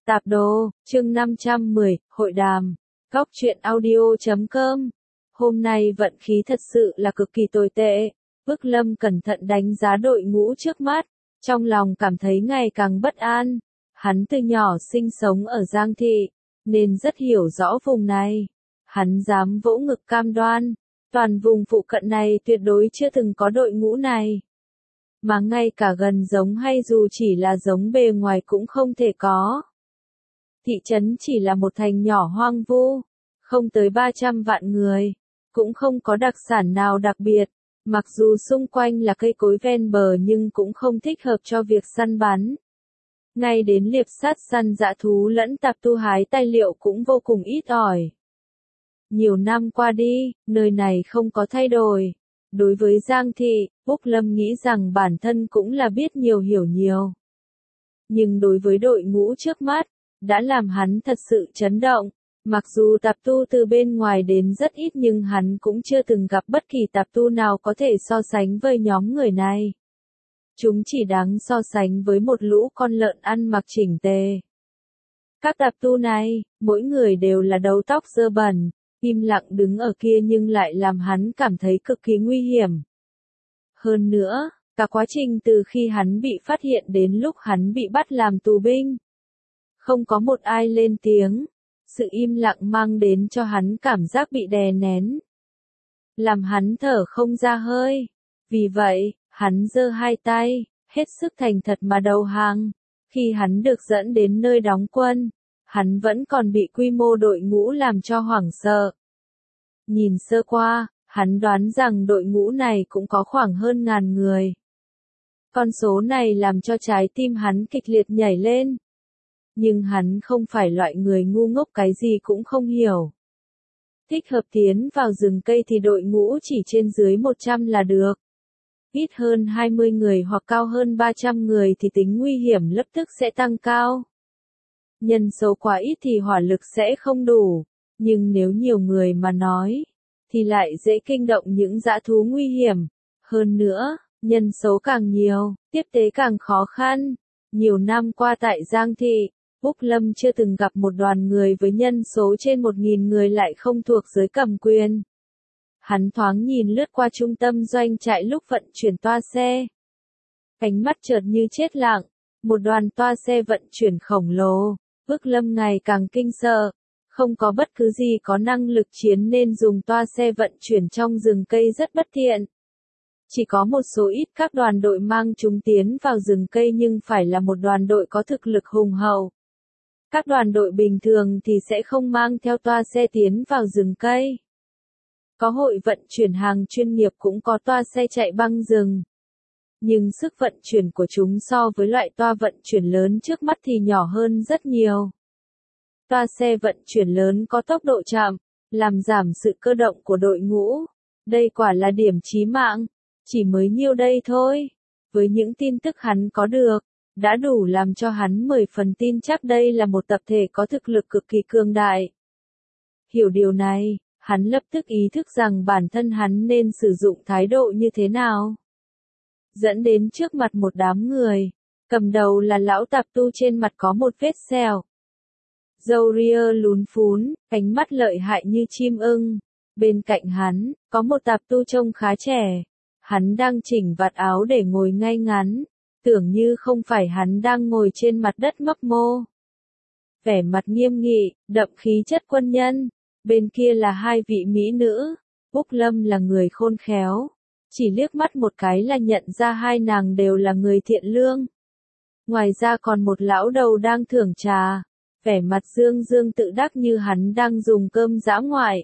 Tạp đồ, chương 510, hội đàm. Góc truyện audio.com. Hôm nay vận khí thật sự là cực kỳ tồi tệ. Bước Lâm cẩn thận đánh giá đội ngũ trước mắt, trong lòng cảm thấy ngày càng bất an. Hắn từ nhỏ sinh sống ở Giang Thị, nên rất hiểu rõ vùng này. Hắn dám vỗ ngực cam đoan, toàn vùng phụ cận này tuyệt đối chưa từng có đội ngũ này. Mà ngay cả gần giống hay dù chỉ là giống bề ngoài cũng không thể có. Thị trấn chỉ là một thành nhỏ hoang vu, không tới 300 vạn người, cũng không có đặc sản nào đặc biệt, mặc dù xung quanh là cây cối ven bờ nhưng cũng không thích hợp cho việc săn bắn. Ngay đến liệp sát săn dã thú lẫn tạp tu hái tài liệu cũng vô cùng ít ỏi. Nhiều năm qua đi, nơi này không có thay đổi. Đối với Giang Thị, Úc Lâm nghĩ rằng bản thân cũng là biết nhiều hiểu nhiều. Nhưng đối với đội ngũ trước mắt, đã làm hắn thật sự chấn động. Mặc dù tạp tu từ bên ngoài đến rất ít nhưng hắn cũng chưa từng gặp bất kỳ tạp tu nào có thể so sánh với nhóm người này. Chúng chỉ đáng so sánh với một lũ con lợn ăn mặc chỉnh tề. Các tạp tu này, mỗi người đều là đầu tóc dơ bẩn, im lặng đứng ở kia nhưng lại làm hắn cảm thấy cực kỳ nguy hiểm. Hơn nữa, cả quá trình từ khi hắn bị phát hiện đến lúc hắn bị bắt làm tù binh, không có một ai lên tiếng, sự im lặng mang đến cho hắn cảm giác bị đè nén, làm hắn thở không ra hơi. Vì vậy, hắn giơ hai tay, hết sức thành thật mà đầu hàng. Khi hắn được dẫn đến nơi đóng quân, hắn vẫn còn bị quy mô đội ngũ làm cho hoảng sợ. Nhìn sơ qua, hắn đoán rằng đội ngũ này cũng có khoảng hơn 1000 người. Con số này làm cho trái tim hắn kịch liệt nhảy lên. Nhưng hắn không phải loại người ngu ngốc cái gì cũng không hiểu. Thích hợp tiến vào rừng cây thì đội ngũ chỉ trên dưới 100 là được. Ít hơn 20 người hoặc cao hơn 300 người thì tính nguy hiểm lập tức sẽ tăng cao. Nhân số quá ít thì hỏa lực sẽ không đủ, nhưng nếu nhiều người mà nói, thì lại dễ kinh động những dã thú nguy hiểm. Hơn nữa, nhân số càng nhiều, tiếp tế càng khó khăn. Nhiều năm qua tại Giang Thị, Úc Lâm chưa từng gặp một đoàn người với nhân số trên 1000 người lại không thuộc giới cầm quyền. Hắn thoáng nhìn lướt qua trung tâm doanh trại lúc vận chuyển toa xe. Ánh mắt chợt như chết lặng, một đoàn toa xe vận chuyển khổng lồ. Úc Lâm ngày càng kinh sợ, không có bất cứ gì có năng lực chiến nên dùng toa xe vận chuyển trong rừng cây rất bất tiện. Chỉ có một số ít các đoàn đội mang chúng tiến vào rừng cây nhưng phải là một đoàn đội có thực lực hùng hậu. Các đoàn đội bình thường thì sẽ không mang theo toa xe tiến vào rừng cây. Có hội vận chuyển hàng chuyên nghiệp cũng có toa xe chạy băng rừng. Nhưng sức vận chuyển của chúng so với loại toa vận chuyển lớn trước mắt thì nhỏ hơn rất nhiều. Toa xe vận chuyển lớn có tốc độ chậm, làm giảm sự cơ động của đội ngũ. Đây quả là điểm chí mạng. Chỉ mới nhiêu đây thôi. Với những tin tức hắn có được, đã đủ làm cho hắn 10 phần tin chắc đây là một tập thể có thực lực cực kỳ cường đại. Hiểu điều này, hắn lập tức ý thức rằng bản thân hắn nên sử dụng thái độ như thế nào. Dẫn đến trước mặt một đám người, cầm đầu là lão tạp tu trên mặt có một vết sẹo. Râu ria lún phún, ánh mắt lợi hại như chim ưng. Bên cạnh hắn, có một tạp tu trông khá trẻ. Hắn đang chỉnh vạt áo để ngồi ngay ngắn, tưởng như không phải hắn đang ngồi trên mặt đất mấp mô. Vẻ mặt nghiêm nghị, đậm khí chất quân nhân. Bên kia là hai vị mỹ nữ. Úc Lâm là người khôn khéo, chỉ liếc mắt một cái là nhận ra hai nàng đều là người thiện lương. Ngoài ra còn một lão đầu đang thưởng trà, vẻ mặt dương dương tự đắc như hắn đang dùng cơm dã ngoại.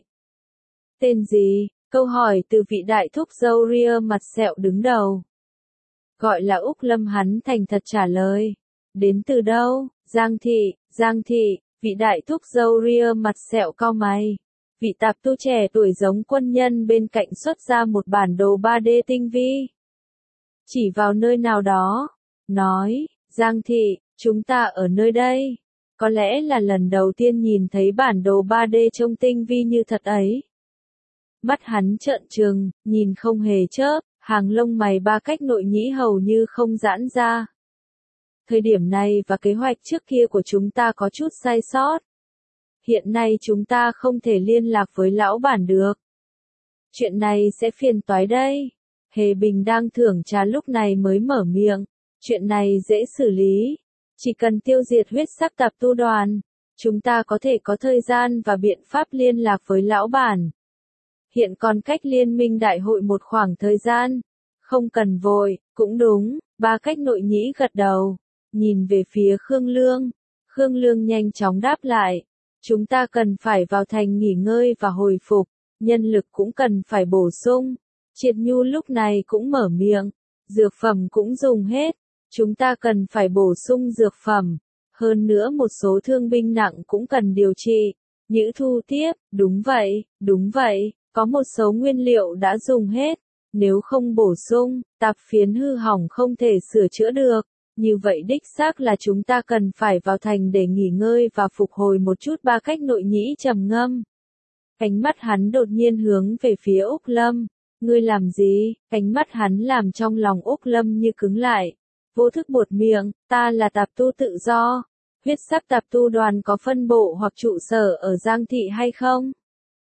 Tên gì? Câu hỏi từ vị đại thúc râu ria mặt sẹo đứng đầu. Gọi là Úc Lâm, hắn thành thật trả lời. Đến từ đâu? Giang Thị, vị đại thúc râu ria mặt sẹo cau mày. Vị tạp tu trẻ tuổi giống quân nhân bên cạnh xuất ra một bản đồ 3D tinh vi. Chỉ vào nơi nào đó, nói, Giang Thị, chúng ta ở nơi đây. Có lẽ là lần đầu tiên nhìn thấy bản đồ 3D trông tinh vi như thật ấy. Mắt hắn trợn trừng, nhìn không hề chớp, hàng lông mày ba cách nội nhĩ hầu như không giãn ra. Thời điểm này và kế hoạch trước kia của chúng ta có chút sai sót. Hiện nay chúng ta không thể liên lạc với lão bản được. Chuyện này sẽ phiền toái đây. Hề Bình đang thưởng trà lúc này mới mở miệng. Chuyện này dễ xử lý. Chỉ cần tiêu diệt huyết sắc tạp tu đoàn. Chúng ta có thể có thời gian và biện pháp liên lạc với lão bản. Hiện còn cách liên minh đại hội một khoảng thời gian. Không cần vội, cũng đúng. Ba Cách Nội Nhĩ gật đầu. Nhìn về phía Khương Lương. Khương Lương nhanh chóng đáp lại. Chúng ta cần phải vào thành nghỉ ngơi và hồi phục. Nhân lực cũng cần phải bổ sung. Triệt Nhu lúc này cũng mở miệng. Dược phẩm cũng dùng hết. Chúng ta cần phải bổ sung dược phẩm. Hơn nữa một số thương binh nặng cũng cần điều trị. Nhữ Thu tiếp, đúng vậy, có một số nguyên liệu đã dùng hết. Nếu không bổ sung, tạp phiến hư hỏng không thể sửa chữa được. Như vậy đích xác là chúng ta cần phải vào thành để nghỉ ngơi và phục hồi một chút. Ba Cách Nội Nhĩ trầm ngâm. Ánh mắt hắn đột nhiên hướng về phía Úc Lâm. Ngươi làm gì? Ánh mắt hắn làm trong lòng Úc Lâm như cứng lại. Vô thức buột miệng, ta là tạp tu tự do. Huyết sắc tạp tu đoàn có phân bộ hoặc trụ sở ở Giang Thị hay không?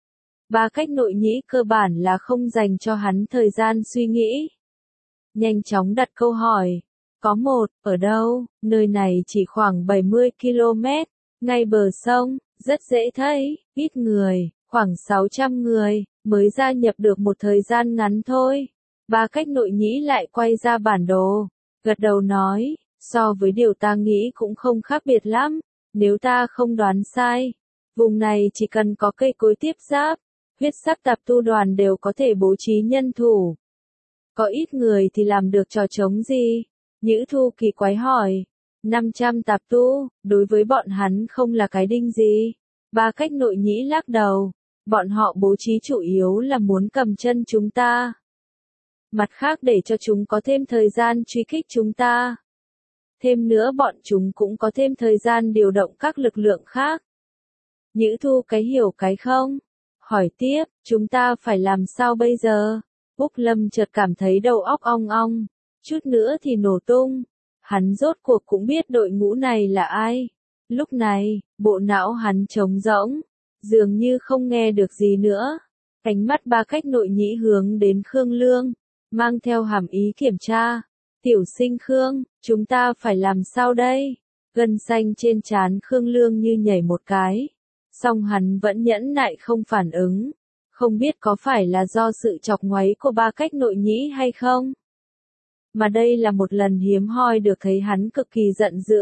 Ba Cách Nội Nhĩ cơ bản là không dành cho hắn thời gian suy nghĩ. Nhanh chóng đặt câu hỏi. Có một, ở đâu? Nơi này chỉ khoảng 70 km, ngay bờ sông, rất dễ thấy, ít người, khoảng 600 người, mới gia nhập được một thời gian ngắn thôi. Ba Cách Nội Nhĩ lại quay ra bản đồ, gật đầu nói, so với điều ta nghĩ cũng không khác biệt lắm, nếu ta không đoán sai. Vùng này chỉ cần có cây cối tiếp giáp, huyết sắc tạp tu đoàn đều có thể bố trí nhân thủ. Có ít người thì làm được trò trống gì? Nhữ Thu kỳ quái hỏi. 500 tạp tu, đối với bọn hắn không là cái đinh gì. Ba Cách Nội Nhĩ lắc đầu. Bọn họ bố trí chủ yếu là muốn cầm chân chúng ta. Mặt khác để cho chúng có thêm thời gian truy kích chúng ta. Thêm nữa bọn chúng cũng có thêm thời gian điều động các lực lượng khác. Nhữ Thu cái hiểu cái không? Hỏi tiếp, chúng ta phải làm sao bây giờ? Úc Lâm chợt cảm thấy đầu óc ong ong. Chút nữa thì nổ tung. Hắn rốt cuộc cũng biết đội ngũ này là ai. Lúc này, bộ não hắn trống rỗng. Dường như không nghe được gì nữa. Ánh mắt Ba Cách Nội Nhĩ hướng đến Khương Lương. Mang theo hàm ý kiểm tra. Tiểu sinh Khương, chúng ta phải làm sao đây? Gân xanh trên trán Khương Lương như nhảy một cái. Song hắn vẫn nhẫn nại không phản ứng. Không biết có phải là do sự chọc ngoáy của Ba Cách Nội Nhĩ hay không? Mà đây là một lần hiếm hoi được thấy hắn cực kỳ giận dữ.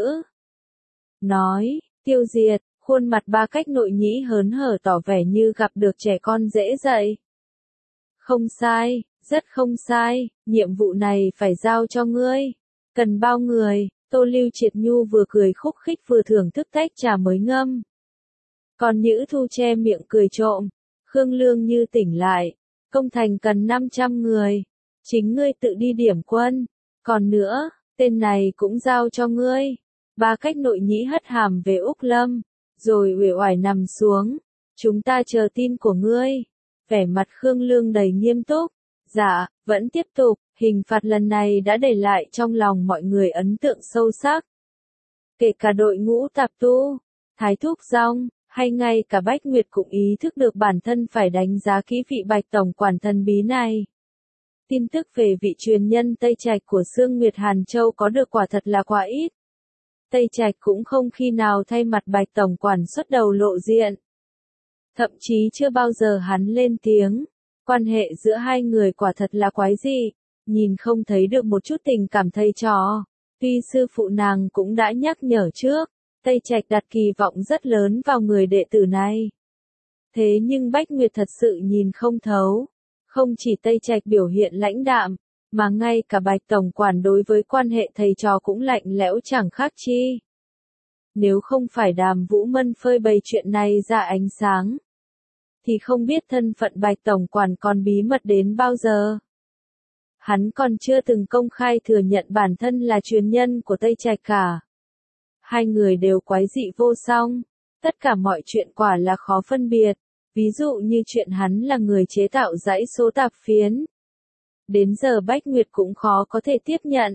Nói, tiêu diệt, khuôn mặt Ba Cách Nội Nhĩ hớn hở tỏ vẻ như gặp được trẻ con dễ dạy. Không sai, rất không sai, nhiệm vụ này phải giao cho ngươi. Cần bao người? Tô Lưu Triệt Nhu vừa cười khúc khích vừa thưởng thức tách trà mới ngâm. Còn Nhữ Thu che miệng cười trộm. Khương Lương như tỉnh lại. Công thành cần 500 người. Chính ngươi tự đi điểm quân. Còn nữa, tên này cũng giao cho ngươi. Ba Cách Nội Nhĩ hất hàm về Úc Lâm. Rồi uể oải nằm xuống. Chúng ta chờ tin của ngươi. Vẻ mặt Khương Lương đầy nghiêm túc. Dạ, vẫn tiếp tục. Hình phạt lần này đã để lại trong lòng mọi người ấn tượng sâu sắc. Kể cả đội ngũ tạp tu, Thái Thúc Rong, hay ngay cả Bách Nguyệt cũng ý thức được bản thân phải đánh giá kỹ vị Bạch Tổng quản thần bí này. Tin tức về vị truyền nhân Tây Trạch của Sương Nguyệt Hàn Châu có được quả thật là quá ít. Tây Trạch cũng không khi nào thay mặt Bạch Tổng quản xuất đầu lộ diện. Thậm chí chưa bao giờ hắn lên tiếng. Quan hệ giữa hai người quả thật là quái dị. Nhìn không thấy được một chút tình cảm thầy trò. Tuy sư phụ nàng cũng đã nhắc nhở trước. Tây Trạch đặt kỳ vọng rất lớn vào người đệ tử này. Thế nhưng Bách Nguyệt thật sự nhìn không thấu. Không chỉ Tây Trạch biểu hiện lãnh đạm, mà ngay cả Bạch Tổng quản đối với quan hệ thầy trò cũng lạnh lẽo chẳng khác chi. Nếu không phải Đàm Vũ Mân phơi bày chuyện này ra ánh sáng, thì không biết thân phận Bạch Tổng quản còn bí mật đến bao giờ. Hắn còn chưa từng công khai thừa nhận bản thân là truyền nhân của Tây Trạch cả. Hai người đều quái dị vô song. Tất cả mọi chuyện quả là khó phân biệt. Ví dụ như chuyện hắn là người chế tạo dãy số tạp phiến. Đến giờ Bách Nguyệt cũng khó có thể tiếp nhận.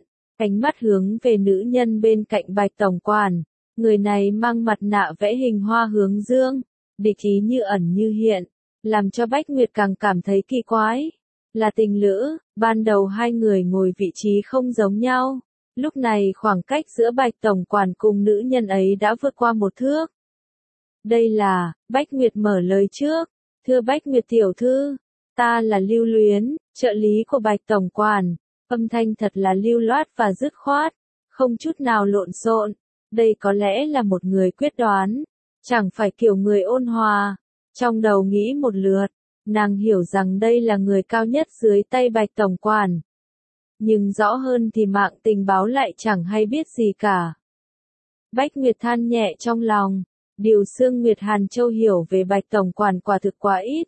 Ánh mắt hướng về nữ nhân bên cạnh Bạch tổng quản, người này mang mặt nạ vẽ hình hoa hướng dương, địch ý như ẩn như hiện, làm cho Bách Nguyệt càng cảm thấy kỳ quái. Là tình lữ, ban đầu hai người ngồi vị trí không giống nhau, lúc này khoảng cách giữa Bạch tổng quản cùng nữ nhân ấy đã vượt qua 1 thước. Đây là, Bách Nguyệt mở lời trước, thưa Bách Nguyệt tiểu thư, ta là Lưu Luyến, trợ lý của Bạch tổng quản, âm thanh thật là lưu loát và dứt khoát, không chút nào lộn xộn, đây có lẽ là một người quyết đoán, chẳng phải kiểu người ôn hòa. Trong đầu nghĩ một lượt, nàng hiểu rằng đây là người cao nhất dưới tay Bạch tổng quản. Nhưng rõ hơn thì mạng tình báo lại chẳng hay biết gì cả. Bách Nguyệt than nhẹ trong lòng, điều Sương Nguyệt Hàn Châu hiểu về Bạch tổng quản quả thực quá ít.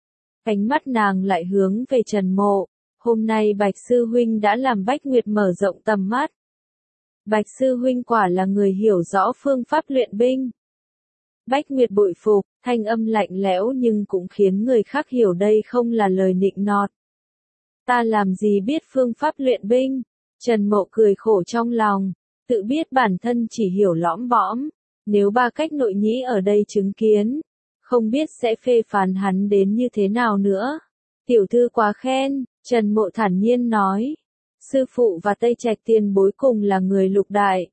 Ánh mắt nàng lại hướng về Trần Mộ, hôm nay Bạch sư huynh đã làm Bách Nguyệt mở rộng tầm mắt. Bạch sư huynh quả là người hiểu rõ phương pháp luyện binh. Bách Nguyệt bội phục, thanh âm lạnh lẽo nhưng cũng khiến người khác hiểu đây không là lời nịnh nọt. Ta làm gì biết phương pháp luyện binh? Trần Mộ cười khổ trong lòng, tự biết bản thân chỉ hiểu lõm bõm, nếu ba cách nội nhĩ ở đây chứng kiến, không biết sẽ phê phán hắn đến như thế nào nữa. Tiểu thư quá khen, Trần Mộ thản nhiên nói. Sư phụ và Tây Trạch tiền bối cùng là người Lục Đại.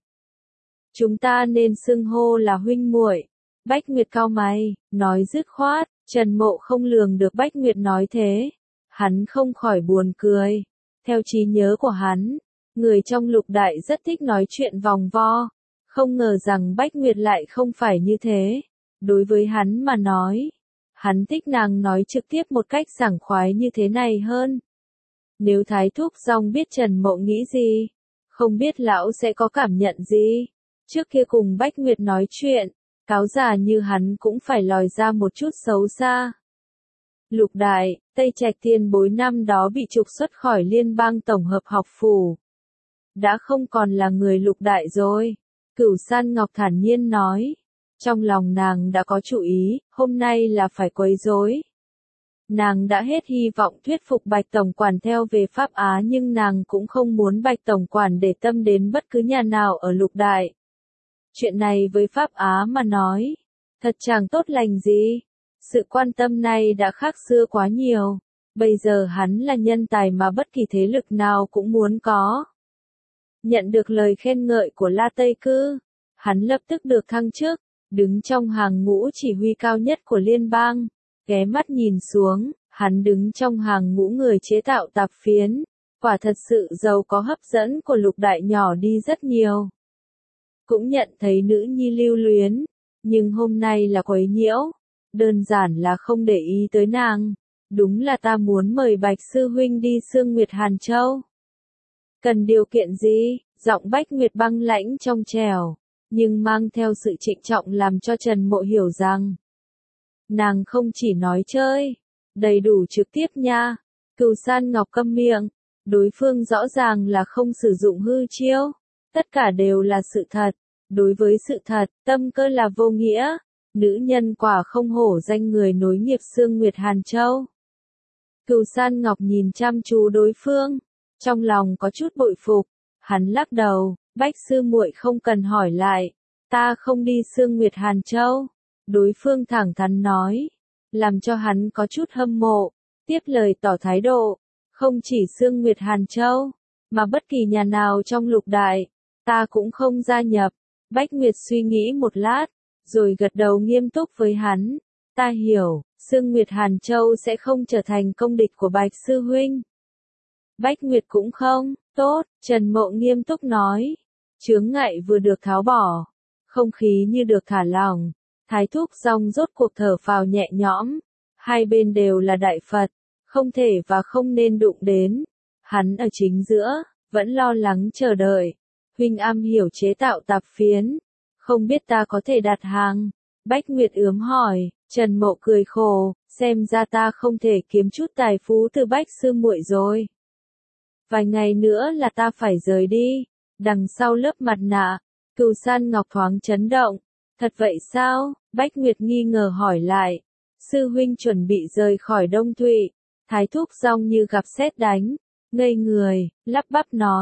Chúng ta nên xưng hô là huynh muội. Bách Nguyệt cau mày, nói dứt khoát, Trần Mộ không lường được Bách Nguyệt nói thế. Hắn không khỏi buồn cười. Theo trí nhớ của hắn, người trong Lục Đại rất thích nói chuyện vòng vo. Không ngờ rằng Bách Nguyệt lại không phải như thế. Đối với hắn mà nói, hắn thích nàng nói trực tiếp một cách sảng khoái như thế này hơn. Nếu Thái Thúc Dòng biết Trần Mộ nghĩ gì, không biết lão sẽ có cảm nhận gì. Trước kia cùng Bách Nguyệt nói chuyện, cáo già như hắn cũng phải lòi ra một chút xấu xa. Lục Đại, Tây Trạch tiền bối năm đó bị trục xuất khỏi Liên bang Tổng hợp học phủ. Đã không còn là người Lục Đại rồi. Cửu San Ngọc thản nhiên nói. Trong lòng nàng đã có chủ ý, hôm nay là phải quấy rối. Nàng đã hết hy vọng thuyết phục Bạch tổng quản theo về Pháp Á nhưng nàng cũng không muốn Bạch tổng quản để tâm đến bất cứ nhà nào ở Lục Đại. Chuyện này với Pháp Á mà nói, thật chẳng tốt lành gì. Sự quan tâm này đã khác xưa quá nhiều. Bây giờ hắn là nhân tài mà bất kỳ thế lực nào cũng muốn có. Nhận được lời khen ngợi của La Tây Cư, hắn lập tức được thăng chức, đứng trong hàng ngũ chỉ huy cao nhất của liên bang. Ghé mắt nhìn xuống, hắn đứng trong hàng ngũ người chế tạo tạp phiến. Quả thật sự giàu có hấp dẫn của Lục Đại nhỏ đi rất nhiều. Cũng nhận thấy nữ nhi Lưu Luyến, nhưng hôm nay là quấy nhiễu. Đơn giản là không để ý tới nàng. Đúng là ta muốn mời Bạch sư huynh đi Sương Nguyệt Hàn Châu. Cần điều kiện gì? Giọng Bách Nguyệt băng lãnh trong trẻo, nhưng mang theo sự trịnh trọng làm cho Trần Mộ hiểu rằng nàng không chỉ nói chơi, đầy đủ trực tiếp nha. Cửu San Ngọc câm miệng, đối phương rõ ràng là không sử dụng hư chiêu, tất cả đều là sự thật. Đối với sự thật, tâm cơ là vô nghĩa. Nữ nhân quả không hổ danh người nối nghiệp Sương Nguyệt Hàn Châu. Cửu San Ngọc nhìn chăm chú đối phương, trong lòng có chút bội phục. Hắn lắc đầu, Bách sư muội không cần hỏi lại, ta không đi Sương Nguyệt Hàn Châu. Đối phương thẳng thắn nói, làm cho hắn có chút hâm mộ, tiếp lời tỏ thái độ, không chỉ Sương Nguyệt Hàn Châu, mà bất kỳ nhà nào trong Lục Đại, ta cũng không gia nhập. Bách Nguyệt suy nghĩ một lát, rồi gật đầu nghiêm túc với hắn, ta hiểu, Sương Nguyệt Hàn Châu sẽ không trở thành công địch của Bạch sư huynh. Bách Nguyệt cũng không, tốt, Trần Mộ nghiêm túc nói, chướng ngại vừa được tháo bỏ, không khí như được thả lỏng. Thái Thúc Dòng rốt cuộc thở phào nhẹ nhõm, hai bên đều là đại Phật, không thể và không nên đụng đến. Hắn ở chính giữa, vẫn lo lắng chờ đợi. Huynh am hiểu chế tạo tạp phiến, không biết ta có thể đặt hàng. Bách Nguyệt ướm hỏi, Trần Mộ cười khổ, xem ra ta không thể kiếm chút tài phú từ Bách sư muội rồi. Vài ngày nữa là ta phải rời đi. Đằng sau lớp mặt nạ, Cửu San Ngọc thoáng chấn động. Thật vậy sao? Bách Nguyệt nghi ngờ hỏi lại. Sư huynh chuẩn bị rời khỏi Đông Thụy. Thái Thúc Dòng như gặp sét đánh, ngây người, lắp bắp nói,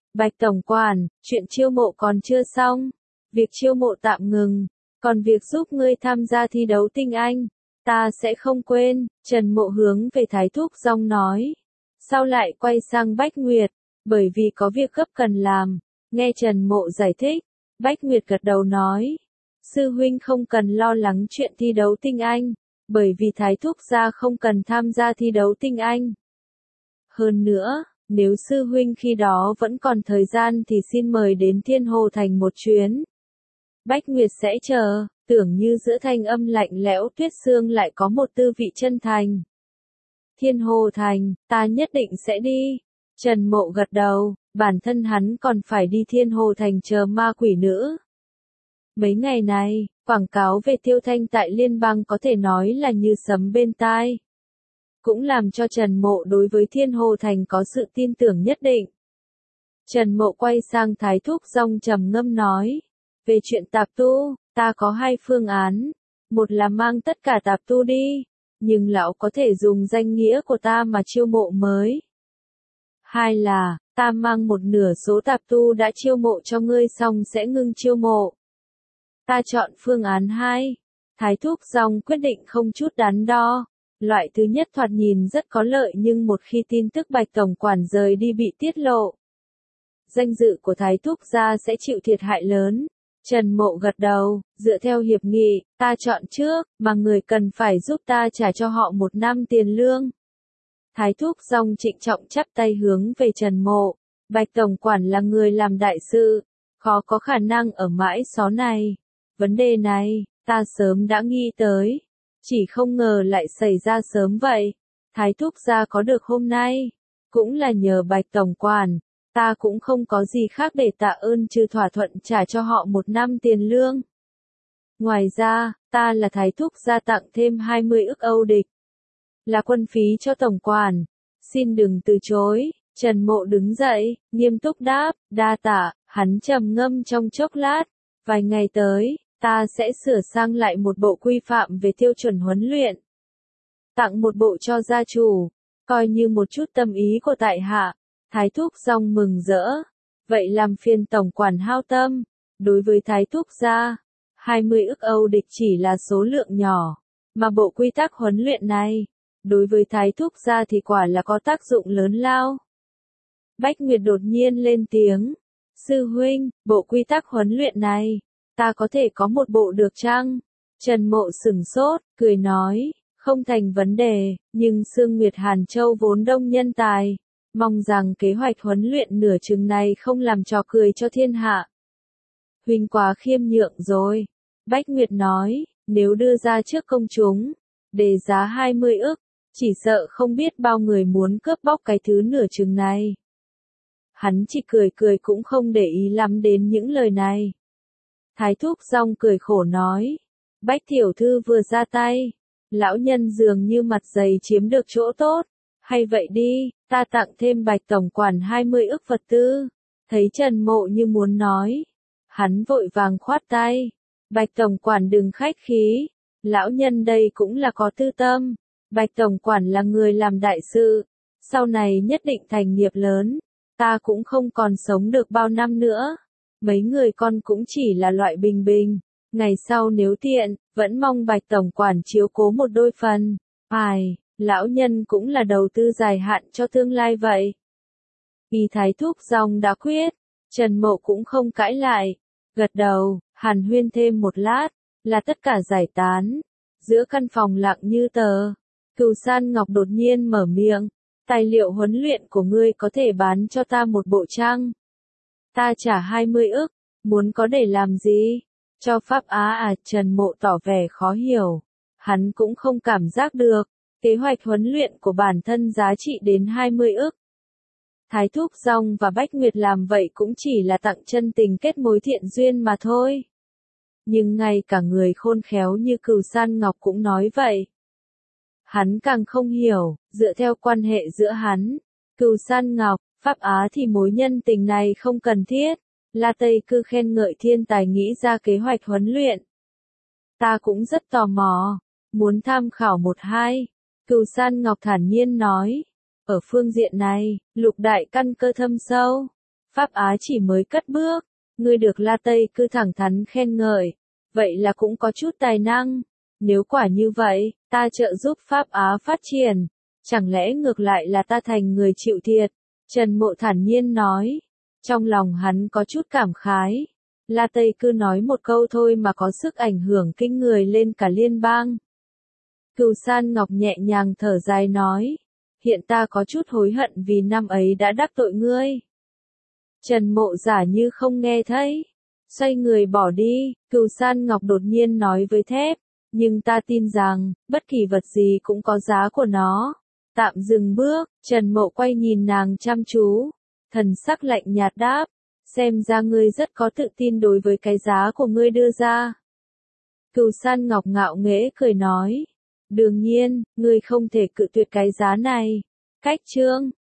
Bạch tổng quản, chuyện chiêu mộ còn chưa xong. Việc chiêu mộ tạm ngừng. Còn việc giúp ngươi tham gia thi đấu tinh anh, ta sẽ không quên. Trần Mộ hướng về Thái Thúc Dòng nói. Sau lại quay sang Bách Nguyệt, bởi vì có việc gấp cần làm. Nghe Trần Mộ giải thích, Bách Nguyệt gật đầu nói. Sư huynh không cần lo lắng chuyện thi đấu tinh anh, bởi vì Thái Thúc gia không cần tham gia thi đấu tinh anh. Hơn nữa, nếu sư huynh khi đó vẫn còn thời gian thì xin mời đến Thiên Hồ Thành một chuyến. Bách Nguyệt sẽ chờ, tưởng như giữa thanh âm lạnh lẽo Tuyết Sương lại có một tư vị chân thành. Thiên Hồ Thành, ta nhất định sẽ đi. Trần Mộ gật đầu, bản thân hắn còn phải đi Thiên Hồ Thành chờ ma quỷ nữ. Mấy ngày này, quảng cáo về Tiêu Thanh tại Liên bang có thể nói là như sấm bên tai. Cũng làm cho Trần Mộ đối với Thiên Hồ Thành có sự tin tưởng nhất định. Trần Mộ quay sang Thái Thúc Dòng trầm ngâm nói. Về chuyện tạp tu, ta có hai phương án. Một là mang tất cả tạp tu đi, nhưng lão có thể dùng danh nghĩa của ta mà chiêu mộ mới. Hai là, ta mang một nửa số tạp tu đã chiêu mộ cho ngươi xong sẽ ngưng chiêu mộ. Ta chọn phương án 2. Thái Thúc Dòng quyết định không chút đắn đo. Loại thứ nhất thoạt nhìn rất có lợi nhưng một khi tin tức Bạch tổng quản rời đi bị tiết lộ, danh dự của Thái Thúc gia sẽ chịu thiệt hại lớn. Trần Mộ gật đầu, dựa theo hiệp nghị, ta chọn trước, mà người cần phải giúp ta trả cho họ 1 năm tiền lương. Thái Thúc Dòng trịnh trọng chắp tay hướng về Trần Mộ. Bạch tổng quản là người làm đại sự, khó có khả năng ở mãi xó này. Vấn đề này, ta sớm đã nghĩ tới. Chỉ không ngờ lại xảy ra sớm vậy. Thái Thúc gia có được hôm nay, cũng là nhờ Bạch tổng quản. Ta cũng không có gì khác để tạ ơn trừ thỏa thuận trả cho họ 1 năm tiền lương. Ngoài ra, ta là Thái Thúc gia tặng thêm 20 ức Âu địch. Là quân phí cho tổng quản. Xin đừng từ chối. Trần Mộ đứng dậy, nghiêm túc đáp, đa tạ. Hắn trầm ngâm trong chốc lát. Vài ngày tới, ta sẽ sửa sang lại một bộ quy phạm về tiêu chuẩn huấn luyện. Tặng một bộ cho gia chủ, coi như một chút tâm ý của tại hạ. Thái Thúc Dòng mừng rỡ. Vậy làm phiền tổng quản hao tâm. Đối với Thái Thúc gia, 20 ức Âu địch chỉ là số lượng nhỏ. Mà bộ quy tắc huấn luyện này, đối với Thái Thúc gia thì quả là có tác dụng lớn lao. Bách Nguyệt đột nhiên lên tiếng. Sư huynh, bộ quy tắc huấn luyện này, ta có thể có một bộ được chăng? Trần Mộ sửng sốt, cười nói, không thành vấn đề, nhưng Sương Nguyệt Hàn Châu vốn đông nhân tài. Mong rằng kế hoạch huấn luyện nửa chừng này không làm trò cười cho thiên hạ. Huynh quá khiêm nhượng rồi. Bách Nguyệt nói, nếu đưa ra trước công chúng, đề giá 20 ức, chỉ sợ không biết bao người muốn cướp bóc cái thứ nửa chừng này. Hắn chỉ cười cười cũng không để ý lắm đến những lời này. Thái Thúc Dòng cười khổ nói, Bách tiểu thư vừa ra tay, lão nhân dường như mặt dày chiếm được chỗ tốt. Hay vậy đi, ta tặng thêm Bạch tổng quản 20 ức vật tư. Thấy Trần Mộ như muốn nói, hắn vội vàng khoát tay. Bạch tổng quản đừng khách khí, lão nhân đây cũng là có tư tâm. Bạch tổng quản là người làm đại sự, sau này nhất định thành nghiệp lớn. Ta cũng không còn sống được bao năm nữa. Mấy người con cũng chỉ là loại bình bình. Ngày sau nếu tiện, vẫn mong Bạch tổng quản chiếu cố một đôi phần. Lão nhân cũng là đầu tư dài hạn cho tương lai vậy. Vì Thái Thúc Dòng đã quyết, Trần Mộ cũng không cãi lại. Gật đầu, hàn huyên thêm một lát, là tất cả giải tán. Giữa căn phòng lặng như tờ, Cửu San Ngọc đột nhiên mở miệng. Tài liệu huấn luyện của ngươi có thể bán cho ta một bộ chăng? Ta trả 20 ức, muốn có để làm gì? Cho Pháp Á à? Trần Mộ tỏ vẻ khó hiểu. Hắn cũng không cảm giác được. Kế hoạch huấn luyện của bản thân giá trị đến 20 ức. Thái Thúc Dòng và Bách Nguyệt làm vậy cũng chỉ là tặng chân tình kết mối thiện duyên mà thôi. Nhưng ngay cả người khôn khéo như Cửu San Ngọc cũng nói vậy. Hắn càng không hiểu, dựa theo quan hệ giữa hắn, Cửu San Ngọc, Pháp Á thì mối nhân tình này không cần thiết. La Tây cứ khen ngợi thiên tài nghĩ ra kế hoạch huấn luyện. Ta cũng rất tò mò, muốn tham khảo một hai. Cửu San Ngọc thản nhiên nói, ở phương diện này, Lục đại căn cơ thâm sâu, Pháp Á chỉ mới cất bước, ngươi được La Tây Cư thẳng thắn khen ngợi, vậy là cũng có chút tài năng. Nếu quả như vậy, ta trợ giúp Pháp Á phát triển, chẳng lẽ ngược lại là ta thành người chịu thiệt? Trần Mộ thản nhiên nói, trong lòng hắn có chút cảm khái. La Tây Cư nói một câu thôi mà có sức ảnh hưởng kinh người lên cả liên bang. Cửu San Ngọc nhẹ nhàng thở dài nói, hiện ta có chút hối hận vì năm ấy đã đắc tội ngươi. Trần Mộ giả như không nghe thấy, xoay người bỏ đi. Cửu San Ngọc đột nhiên nói với Thép, nhưng ta tin rằng, bất kỳ vật gì cũng có giá của nó. Tạm dừng bước, Trần Mộ quay nhìn nàng chăm chú, thần sắc lạnh nhạt đáp, xem ra ngươi rất có tự tin đối với cái giá của ngươi đưa ra. Cửu San Ngọc ngạo nghễ cười nói, đương nhiên, ngươi không thể cự tuyệt cái giá này. Cách chương